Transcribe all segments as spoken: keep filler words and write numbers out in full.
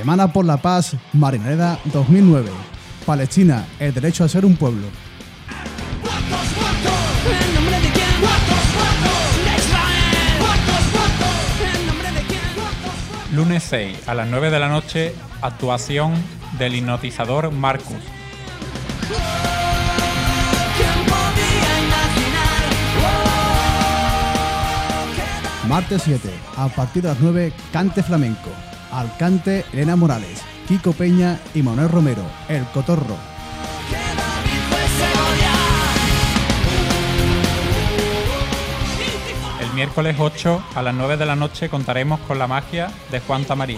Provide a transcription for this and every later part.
Semana por la Paz, Marinaleda dos mil nueve. Palestina, el derecho a ser un pueblo. Lunes seis, a las nueve de la noche, actuación del hipnotizador Marcus. Martes siete, a partir de las nueve, cante flamenco. Al cante Elena Morales, Kiko Peña y Manuel Romero, El Cotorro. El miércoles ocho, a las nueve de la noche, contaremos con la magia de Juan Tamarí.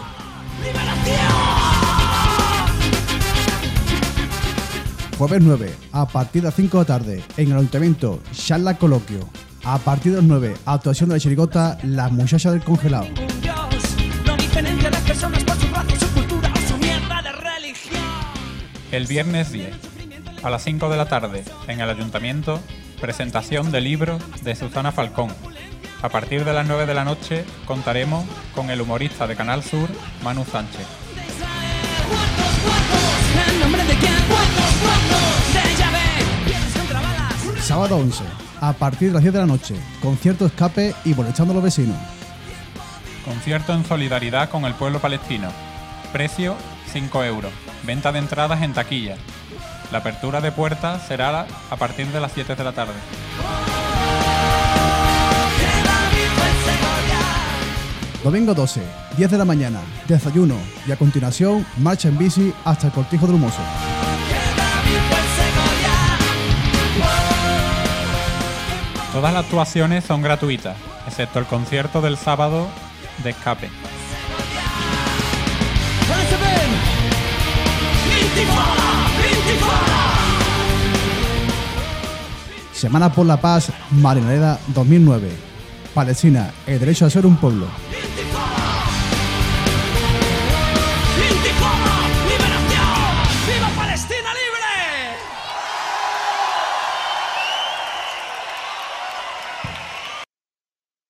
Jueves nueve, a partir de las cinco de la tarde, en el Ayuntamiento, charla coloquio. A partir de las nueve, actuación de la chirigota Las Muchachas del Congelado. El viernes diez, a las cinco de la tarde, en el Ayuntamiento, presentación de libros de Susana Falcón. A partir de las nueve de la noche contaremos con el humorista de Canal Sur, Manu Sánchez. Sábado once, a partir de las diez de la noche, concierto escape y molestando a los vecinos. Concierto en solidaridad con el pueblo palestino. Precio cinco euros. Venta de entradas en taquilla. La apertura de puertas será a partir de las siete de la tarde. Domingo doce, diez de la mañana, desayuno y a continuación marcha en bici hasta el Cortijo del Humoso. Todas las actuaciones son gratuitas, excepto el concierto del sábado de escape. Semana por la Paz, Marinaleda dos mil nueve. Palestina, el derecho a ser un pueblo.